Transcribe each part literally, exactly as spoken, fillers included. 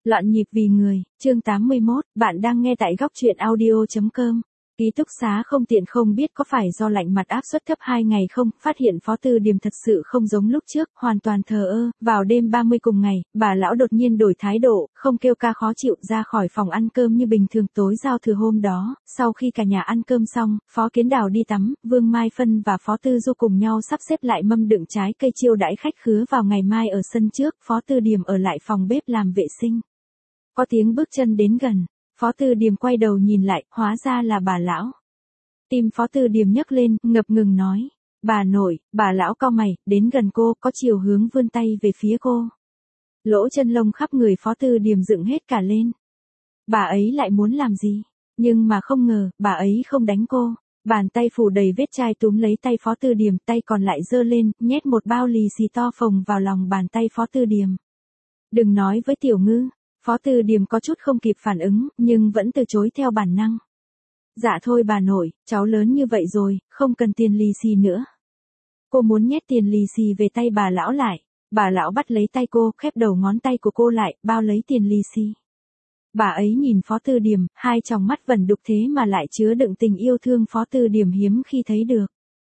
Loạn nhịp vì người, chương tám mươi mốt, bạn đang nghe tại góc truyện audio chấm com. Ký túc xá không tiện không biết có phải do lạnh mặt áp suất thấp hai ngày không, phát hiện Phó Tư Điềm thật sự không giống lúc trước, hoàn toàn thờ ơ, vào đêm ba mươi cùng ngày, bà lão đột nhiên đổi thái độ, không kêu ca khó chịu ra khỏi phòng ăn cơm như bình thường tối giao thừa hôm đó, sau khi cả nhà ăn cơm xong, Phó Kiến Đào đi tắm, Vương Mai Phân và Phó Tư Du cùng nhau sắp xếp lại mâm đựng trái cây chiêu đãi khách khứa vào ngày mai ở sân trước, Phó Tư Điềm ở lại phòng bếp làm vệ sinh. Có tiếng bước chân đến gần, Phó Tư Điềm quay đầu nhìn lại, hóa ra là bà lão. Tim Phó Tư Điềm nhấc lên, ngập ngừng nói, bà nội, bà lão cau mày, đến gần cô, có chiều hướng vươn tay về phía cô. Lỗ chân lông khắp người Phó Tư Điềm dựng hết cả lên. Bà ấy lại muốn làm gì? Nhưng mà không ngờ, bà ấy không đánh cô. Bàn tay phủ đầy vết chai túm lấy tay Phó Tư Điềm, tay còn lại giơ lên, nhét một bao lì xì to phồng vào lòng bàn tay Phó Tư Điềm. Đừng nói với Tiểu Ngư. Phó Tư Điềm có chút không kịp phản ứng, nhưng vẫn từ chối theo bản năng. Dạ thôi bà nội, cháu lớn như vậy rồi, không cần tiền lì xì nữa. Cô muốn nhét tiền lì xì về tay bà lão lại. Bà lão bắt lấy tay cô, khép đầu ngón tay của cô lại, bao lấy tiền lì xì. Bà ấy nhìn Phó Tư Điềm, hai tròng mắt vẩn đục thế mà lại chứa đựng tình yêu thương Phó Tư Điềm hiếm khi thấy được.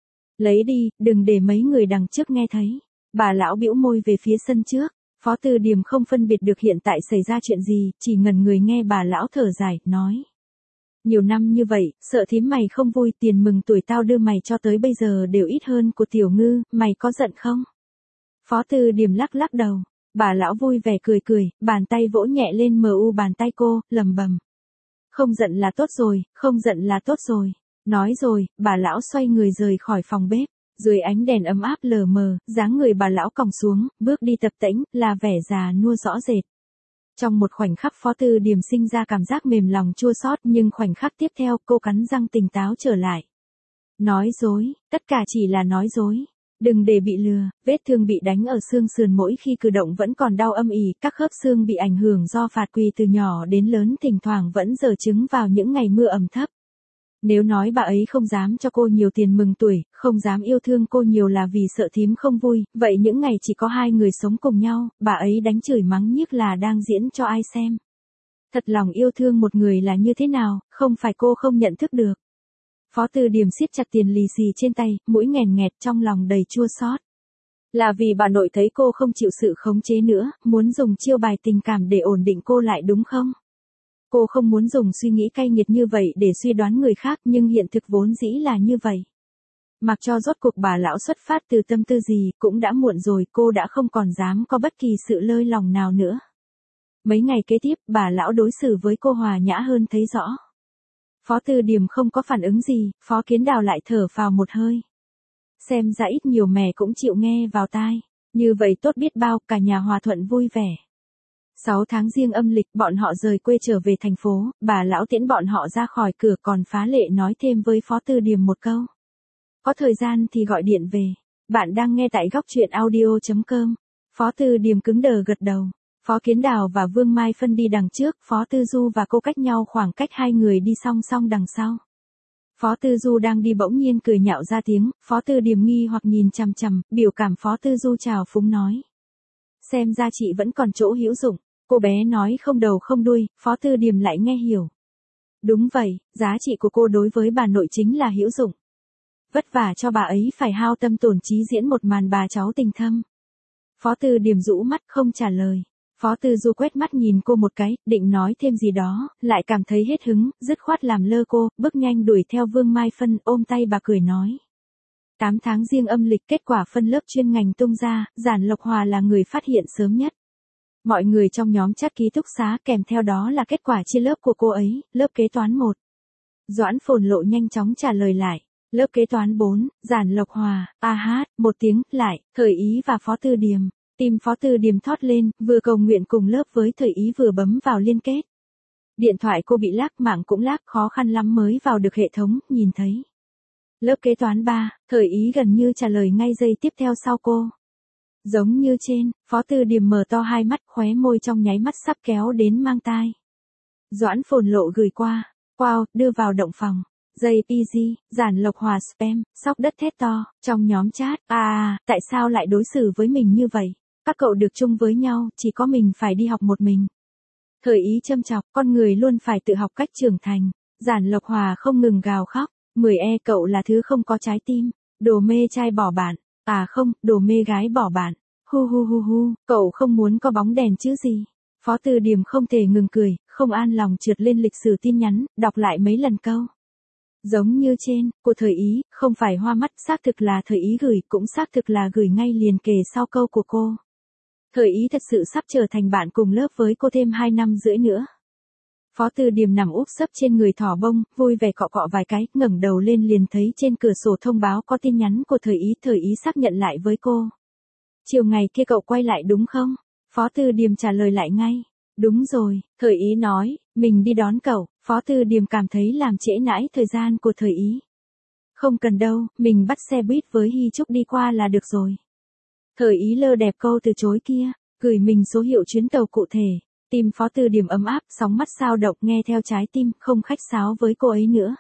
Lấy đi, đừng để mấy người đằng trước nghe thấy. Bà lão bĩu môi về phía sân trước. Phó Tư Điềm không phân biệt được hiện tại xảy ra chuyện gì, chỉ ngẩn người nghe bà lão thở dài, nói. Nhiều năm như vậy, sợ thím mày không vui, tiền mừng tuổi tao đưa mày cho tới bây giờ đều ít hơn của Tiểu Ngư, mày có giận không? Phó Tư Điềm lắc lắc đầu, bà lão vui vẻ cười cười, bàn tay vỗ nhẹ lên mờ u bàn tay cô, lầm bầm. Không giận là tốt rồi, không giận là tốt rồi. Nói rồi, bà lão xoay người rời khỏi phòng bếp. Dưới ánh đèn ấm áp lờ mờ, dáng người bà lão còng xuống, bước đi tập tễnh, là vẻ già nua rõ rệt. Trong một khoảnh khắc Phó Tư Điềm sinh ra cảm giác mềm lòng chua xót, nhưng khoảnh khắc tiếp theo cô cắn răng tỉnh táo trở lại. Nói dối, tất cả chỉ là nói dối. Đừng để bị lừa, vết thương bị đánh ở xương sườn mỗi khi cử động vẫn còn đau âm ỉ, các khớp xương bị ảnh hưởng do phạt quỳ từ nhỏ đến lớn thỉnh thoảng vẫn giở trứng vào những ngày mưa ẩm thấp. Nếu nói bà ấy không dám cho cô nhiều tiền mừng tuổi, không dám yêu thương cô nhiều là vì sợ thím không vui, vậy những ngày chỉ có hai người sống cùng nhau, bà ấy đánh chửi mắng nhiếc là đang diễn cho ai xem. Thật lòng yêu thương một người là như thế nào, không phải cô không nhận thức được. Phó Tư Điềm siết chặt tiền lì xì trên tay, mũi nghèn nghẹt trong lòng đầy chua xót. Là vì bà nội thấy cô không chịu sự khống chế nữa, muốn dùng chiêu bài tình cảm để ổn định cô lại đúng không? Cô không muốn dùng suy nghĩ cay nghiệt như vậy để suy đoán người khác, nhưng hiện thực vốn dĩ là như vậy. Mặc cho rốt cuộc bà lão xuất phát từ tâm tư gì, cũng đã muộn rồi, cô đã không còn dám có bất kỳ sự lơi lòng nào nữa. Mấy ngày kế tiếp, bà lão đối xử với cô hòa nhã hơn thấy rõ. Phó Tư Điềm không có phản ứng gì, Phó Kiến Đào lại thở phào một hơi. Xem ra ít nhiều mẹ cũng chịu nghe vào tai. Như vậy tốt biết bao, cả nhà hòa thuận vui vẻ. Sáu tháng riêng âm lịch, bọn họ rời quê trở về thành phố, bà lão tiễn bọn họ ra khỏi cửa, còn phá lệ nói thêm với Phó Tư Điềm một câu. Có thời gian thì gọi điện về. Bạn đang nghe tại góc truyện audio chấm com. Phó Tư Điềm cứng đờ gật đầu. Phó Kiến Đào và Vương Mai Phân đi đằng trước, Phó Tư Du và cô cách nhau khoảng cách hai người đi song song đằng sau. Phó Tư Du đang đi bỗng nhiên cười nhạo ra tiếng, Phó Tư Điềm nghi hoặc nhìn chằm chằm, biểu cảm Phó Tư Du chào phúng nói. Xem ra chị vẫn còn chỗ hữu dụng. Cô bé nói không đầu không đuôi, Phó Tư Điềm lại nghe hiểu. Đúng vậy, giá trị của cô đối với bà nội chính là hữu dụng. Vất vả cho bà ấy phải hao tâm tổn trí diễn một màn bà cháu tình thâm. Phó Tư Điềm rũ mắt không trả lời. Phó Tư Du quét mắt nhìn cô một cái, định nói thêm gì đó, lại cảm thấy hết hứng, dứt khoát làm lơ cô, bước nhanh đuổi theo Vương Mai Phân, ôm tay bà cười nói. Tám tháng riêng âm lịch, kết quả phân lớp chuyên ngành tung ra, Giản Lộc Hòa là người phát hiện sớm nhất. Mọi người trong nhóm chat ký túc xá kèm theo đó là kết quả chia lớp của cô ấy, lớp kế toán một. Doãn Phồn Lộ nhanh chóng trả lời lại, lớp kế toán bốn, Giản Lộc Hòa, a hát, một tiếng, lại, Thời Ý và Phó Tư Điềm. Tim Phó Tư Điềm thót lên, vừa cầu nguyện cùng lớp với Thời Ý vừa bấm vào liên kết. Điện thoại cô bị lag, mạng cũng lag, khó khăn lắm mới vào được hệ thống, nhìn thấy. Lớp kế toán ba, Thời Ý gần như trả lời ngay giây tiếp theo sau cô. Giống như trên, Phó Tư Điềm mở to hai mắt, khóe môi trong nháy mắt sắp kéo đến mang tai. Doãn Phồn Lộ gửi qua, wow, đưa vào động phòng. J P G, Giản Lộc Hòa spam, sóc đất thét to, trong nhóm chat, à, à, tại sao lại đối xử với mình như vậy? Các cậu được chung với nhau, chỉ có mình phải đi học một mình. Thời ý châm chọc, con người luôn phải tự học cách trưởng thành. Giản Lộc Hòa không ngừng gào khóc. mười e cậu là thứ không có trái tim. Đồ mê trai bỏ bạn. À không, đồ mê gái bỏ bạn. Hu hu hu hu, cậu không muốn có bóng đèn chứ gì. Phó Từ Điềm không thể ngừng cười, không an lòng trượt lên lịch sử tin nhắn, đọc lại mấy lần câu. Giống như trên, của Thời Ý, không phải hoa mắt, xác thực là Thời Ý gửi, cũng xác thực là gửi ngay liền kề sau câu của cô. Thời Ý thật sự sắp trở thành bạn cùng lớp với cô thêm hai năm rưỡi nữa. Phó Từ Điềm nằm úp sấp trên người thỏ bông, vui vẻ cọ cọ vài cái, ngẩng đầu lên liền thấy trên cửa sổ thông báo có tin nhắn của Thời Ý, Thời Ý xác nhận lại với cô. Chiều ngày kia cậu quay lại đúng không? Phó Từ Điềm trả lời lại ngay. Đúng rồi, Thời Ý nói, mình đi đón cậu. Phó Từ Điềm cảm thấy làm trễ nãi thời gian của Thời Ý. Không cần đâu, mình bắt xe buýt với Hy Trúc đi qua là được rồi. Thời Ý lơ đẹp câu từ chối kia, gửi mình số hiệu chuyến tàu cụ thể. Tim Phó Từ Điềm ấm áp, sóng mắt sao động nghe theo trái tim, không khách sáo với cô ấy nữa.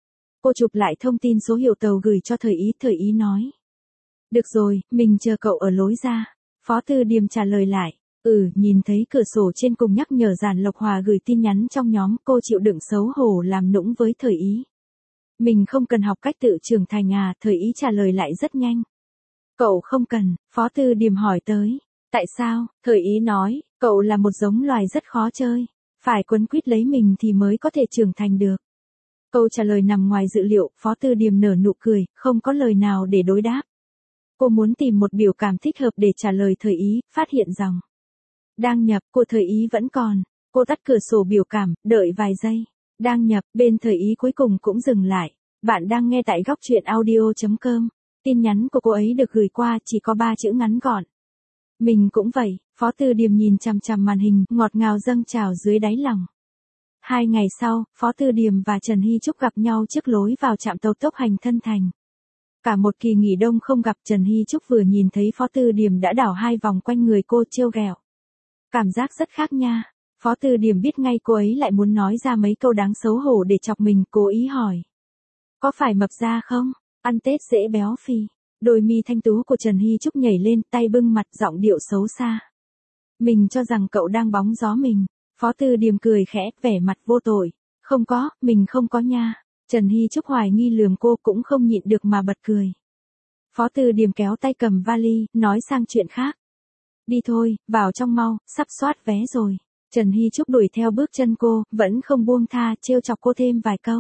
Cô chụp lại thông tin số hiệu tàu gửi cho Thời Ý, Thời Ý nói. Được rồi, mình chờ cậu ở lối ra. Phó Từ Điềm trả lời lại. Ừ, nhìn thấy cửa sổ trên cùng nhắc nhở Giản Lộc Hòa gửi tin nhắn trong nhóm, cô chịu đựng xấu hổ làm nũng với Thời Ý. Mình không cần học cách tự trưởng thành à, Thời Ý trả lời lại rất nhanh. Cậu không cần, Phó Từ Điềm hỏi tới. Tại sao? Thời Ý nói, cậu là một giống loài rất khó chơi. Phải quấn quýt lấy mình thì mới có thể trưởng thành được. Câu trả lời nằm ngoài dự liệu, Phó Từ Điềm nở nụ cười, không có lời nào để đối đáp. Cô muốn tìm một biểu cảm thích hợp để trả lời Thời Ý, phát hiện dòng. Đang nhập, của Thời Ý vẫn còn. Cô tắt cửa sổ biểu cảm, đợi vài giây. Đang nhập, bên Thời Ý cuối cùng cũng dừng lại. Bạn đang nghe tại góc truyện audio chấm com. Tin nhắn của cô ấy được gửi qua chỉ có ba chữ ngắn gọn. Mình cũng vậy, Phó Từ Điềm nhìn chằm chằm màn hình, ngọt ngào dâng trào dưới đáy lòng. Hai ngày sau, Phó Từ Điềm và Trần Hy Trúc gặp nhau trước lối vào trạm tàu tốc hành Thân Thành. Cả một kỳ nghỉ đông không gặp, Trần Hy Trúc vừa nhìn thấy Phó Từ Điềm đã đảo hai vòng quanh người cô trêu ghẹo. Cảm giác rất khác nha. Phó Từ Điềm biết ngay cô ấy lại muốn nói ra mấy câu đáng xấu hổ để chọc mình, cố ý hỏi. Có phải mập ra không? Ăn Tết dễ béo phì. Đôi mi thanh tú của Trần Hy Trúc nhảy lên, tay bưng mặt, giọng điệu xấu xa. Mình cho rằng cậu đang bóng gió mình. Phó Từ Điềm cười khẽ, vẻ mặt vô tội. Không có, mình không có nha. Trần Hy Trúc hoài nghi lườm cô, cũng không nhịn được mà bật cười. Phó Từ Điềm kéo tay cầm vali, nói sang chuyện khác. Đi thôi, vào trong mau, sắp soát vé rồi. Trần Hy Trúc đuổi theo bước chân cô, vẫn không buông tha, trêu chọc cô thêm vài câu.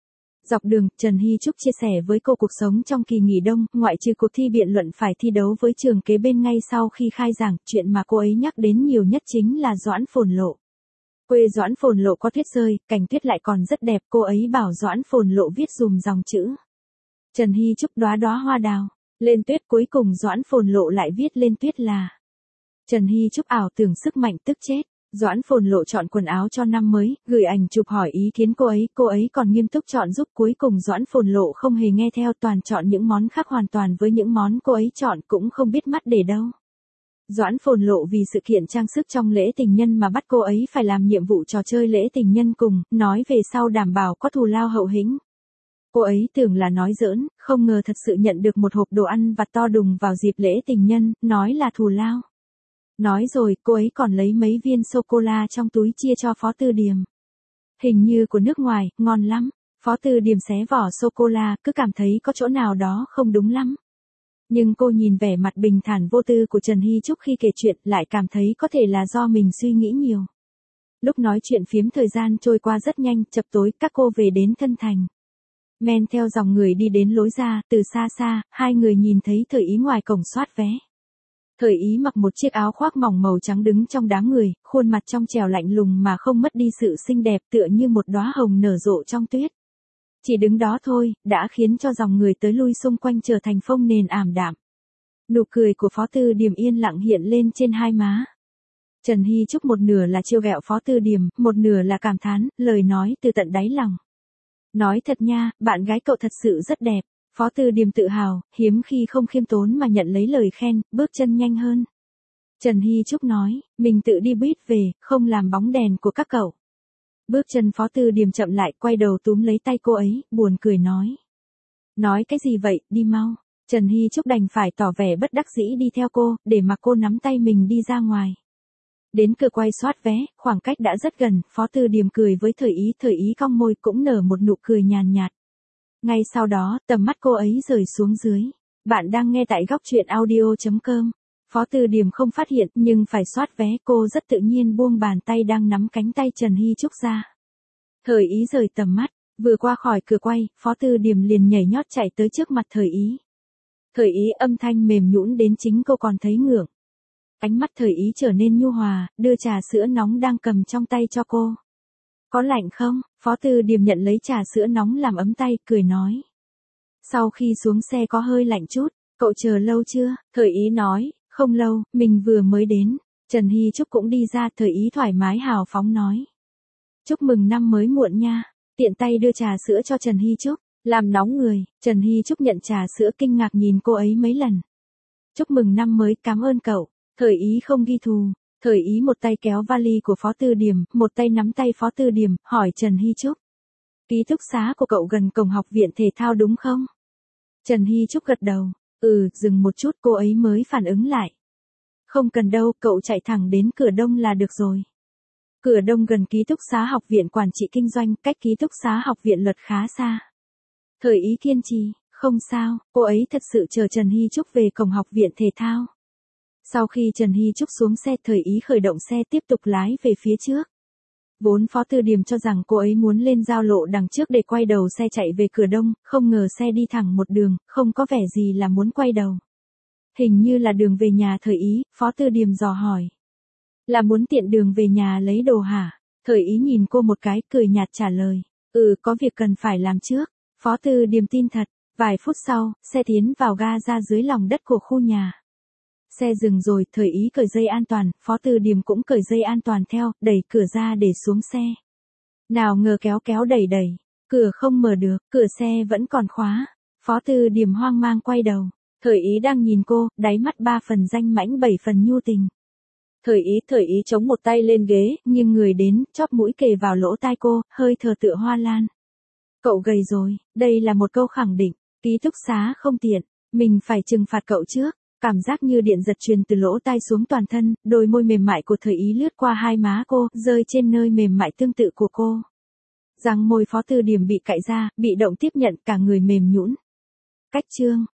Dọc đường, Trần Hy Trúc chia sẻ với cô cuộc sống trong kỳ nghỉ đông, ngoại trừ cuộc thi biện luận phải thi đấu với trường kế bên ngay sau khi khai giảng, chuyện mà cô ấy nhắc đến nhiều nhất chính là Doãn Phồn Lộ. Quê Doãn Phồn Lộ có tuyết rơi, cảnh tuyết lại còn rất đẹp, cô ấy bảo Doãn Phồn Lộ viết dùm dòng chữ. Trần Hy Trúc đóa đóa hoa đào, lên tuyết, cuối cùng Doãn Phồn Lộ lại viết lên tuyết là. Trần Hy Trúc ảo tưởng sức mạnh tức chết. Doãn Phồn Lộ chọn quần áo cho năm mới, gửi ảnh chụp hỏi ý kiến cô ấy, cô ấy còn nghiêm túc chọn giúp, cuối cùng Doãn Phồn Lộ không hề nghe theo, toàn chọn những món khác hoàn toàn với những món cô ấy chọn, cũng không biết mắt để đâu. Doãn Phồn Lộ vì sự kiện trang sức trong lễ tình nhân mà bắt cô ấy phải làm nhiệm vụ trò chơi lễ tình nhân cùng, nói về sau đảm bảo có thù lao hậu hĩnh. Cô ấy tưởng là nói giỡn, không ngờ thật sự nhận được một hộp đồ ăn vặt to đùng vào dịp lễ tình nhân, nói là thù lao. Nói rồi, cô ấy còn lấy mấy viên sô-cô-la trong túi chia cho Phó Từ Điềm. Hình như của nước ngoài, ngon lắm. Phó Từ Điềm xé vỏ sô-cô-la, cứ cảm thấy có chỗ nào đó không đúng lắm. Nhưng cô nhìn vẻ mặt bình thản vô tư của Trần Hy Trúc khi kể chuyện, lại cảm thấy có thể là do mình suy nghĩ nhiều. Lúc nói chuyện phiếm thời gian trôi qua rất nhanh, chập tối, các cô về đến Thân Thành. Men theo dòng người đi đến lối ra, từ xa xa, hai người nhìn thấy Thời Ý ngoài cổng soát vé. Thời Ý mặc một chiếc áo khoác mỏng màu trắng đứng trong đám người, khuôn mặt trong trẻo lạnh lùng mà không mất đi sự xinh đẹp, tựa như một đóa hồng nở rộ trong tuyết. Chỉ đứng đó thôi, đã khiến cho dòng người tới lui xung quanh trở thành phông nền ảm đạm. Nụ cười của Phó Từ Điềm yên lặng hiện lên trên hai má. Trần Hy Trúc một nửa là trêu ghẹo Phó Từ Điềm, một nửa là cảm thán, lời nói từ tận đáy lòng. Nói thật nha, bạn gái cậu thật sự rất đẹp. Phó Từ Điềm tự hào, hiếm khi không khiêm tốn mà nhận lấy lời khen, bước chân nhanh hơn. Trần Hy Trúc nói, mình tự đi buýt về, không làm bóng đèn của các cậu. Bước chân Phó Từ Điềm chậm lại, quay đầu túm lấy tay cô ấy, buồn cười nói. Nói cái gì vậy, đi mau. Trần Hy Trúc đành phải tỏ vẻ bất đắc dĩ đi theo cô, để mặc cô nắm tay mình đi ra ngoài. Đến cửa quay soát vé, khoảng cách đã rất gần, Phó Tư Điềm cười với Thời Ý, Thời Ý cong môi cũng nở một nụ cười nhàn nhạt. Ngay sau đó, tầm mắt cô ấy rời xuống dưới. Bạn đang nghe tại góc truyện audio chấm com. Phó Tư Điềm không phát hiện, nhưng phải soát vé, cô rất tự nhiên buông bàn tay đang nắm cánh tay Trần Hy Trúc ra. Thời Ý rời tầm mắt, vừa qua khỏi cửa quay, Phó Tư Điềm liền nhảy nhót chạy tới trước mặt Thời Ý. Thời Ý âm thanh mềm nhũn đến chính cô còn thấy ngượng. Ánh mắt Thời Ý trở nên nhu hòa, đưa trà sữa nóng đang cầm trong tay cho cô. Có lạnh không? Phó Tư Điềm nhận lấy trà sữa nóng làm ấm tay, cười nói. Sau khi xuống xe có hơi lạnh chút, cậu chờ lâu chưa? Thời Ý nói, không lâu, mình vừa mới đến. Trần Hy Trúc cũng đi ra, Thời Ý thoải mái hào phóng nói. Chúc mừng năm mới muộn nha. Tiện tay đưa trà sữa cho Trần Hy Trúc, làm nóng người. Trần Hy Trúc nhận trà sữa kinh ngạc nhìn cô ấy mấy lần. Chúc mừng năm mới, cảm ơn cậu. Thời Ý không ghi thù. Thời Ý một tay kéo vali của Phó Tư Điềm, một tay nắm tay Phó Tư Điềm, hỏi Trần Hy Trúc. Ký túc xá của cậu gần cổng học viện thể thao đúng không? Trần Hy Trúc gật đầu. Ừ, dừng một chút cô ấy mới phản ứng lại. Không cần đâu, cậu chạy thẳng đến cửa đông là được rồi. Cửa đông gần ký túc xá học viện quản trị kinh doanh, cách ký túc xá học viện luật khá xa. Thời Ý kiên trì, không sao, cô ấy thật sự chờ Trần Hy Trúc về cổng học viện thể thao. Sau khi Trần Hy Trúc xuống xe, Thời Ý khởi động xe tiếp tục lái về phía trước. Vốn Phó Tư Điềm cho rằng cô ấy muốn lên giao lộ đằng trước để quay đầu xe chạy về cửa đông, không ngờ xe đi thẳng một đường, không có vẻ gì là muốn quay đầu. Hình như là đường về nhà Thời Ý, Phó Tư Điềm dò hỏi. Là muốn tiện đường về nhà lấy đồ hả? Thời Ý nhìn cô một cái, cười nhạt trả lời. Ừ, có việc cần phải làm trước. Phó Tư Điềm tin thật. Vài phút sau, xe tiến vào ga ra dưới lòng đất của khu nhà. Xe dừng rồi, Thời Ý cởi dây an toàn, Phó Tư Điềm cũng cởi dây an toàn theo, đẩy cửa ra để xuống xe. Nào ngờ kéo kéo đẩy đẩy, cửa không mở được, cửa xe vẫn còn khóa. Phó Tư Điềm hoang mang quay đầu. Thời Ý đang nhìn cô, đáy mắt ba phần danh mãnh bảy phần nhu tình. Thời Ý, Thời Ý chống một tay lên ghế, nhưng người đến, chóp mũi kề vào lỗ tai cô, hơi thở tựa hoa lan. Cậu gầy rồi, đây là một câu khẳng định, ký túc xá không tiện, mình phải trừng phạt cậu trước. Cảm giác như điện giật truyền từ lỗ tai xuống toàn thân, đôi môi mềm mại của Thời Ý lướt qua hai má cô, rơi trên nơi mềm mại tương tự của cô. Răng môi Phó Tư Điềm bị cạy ra, bị động tiếp nhận, cả người mềm nhũn. Cách chương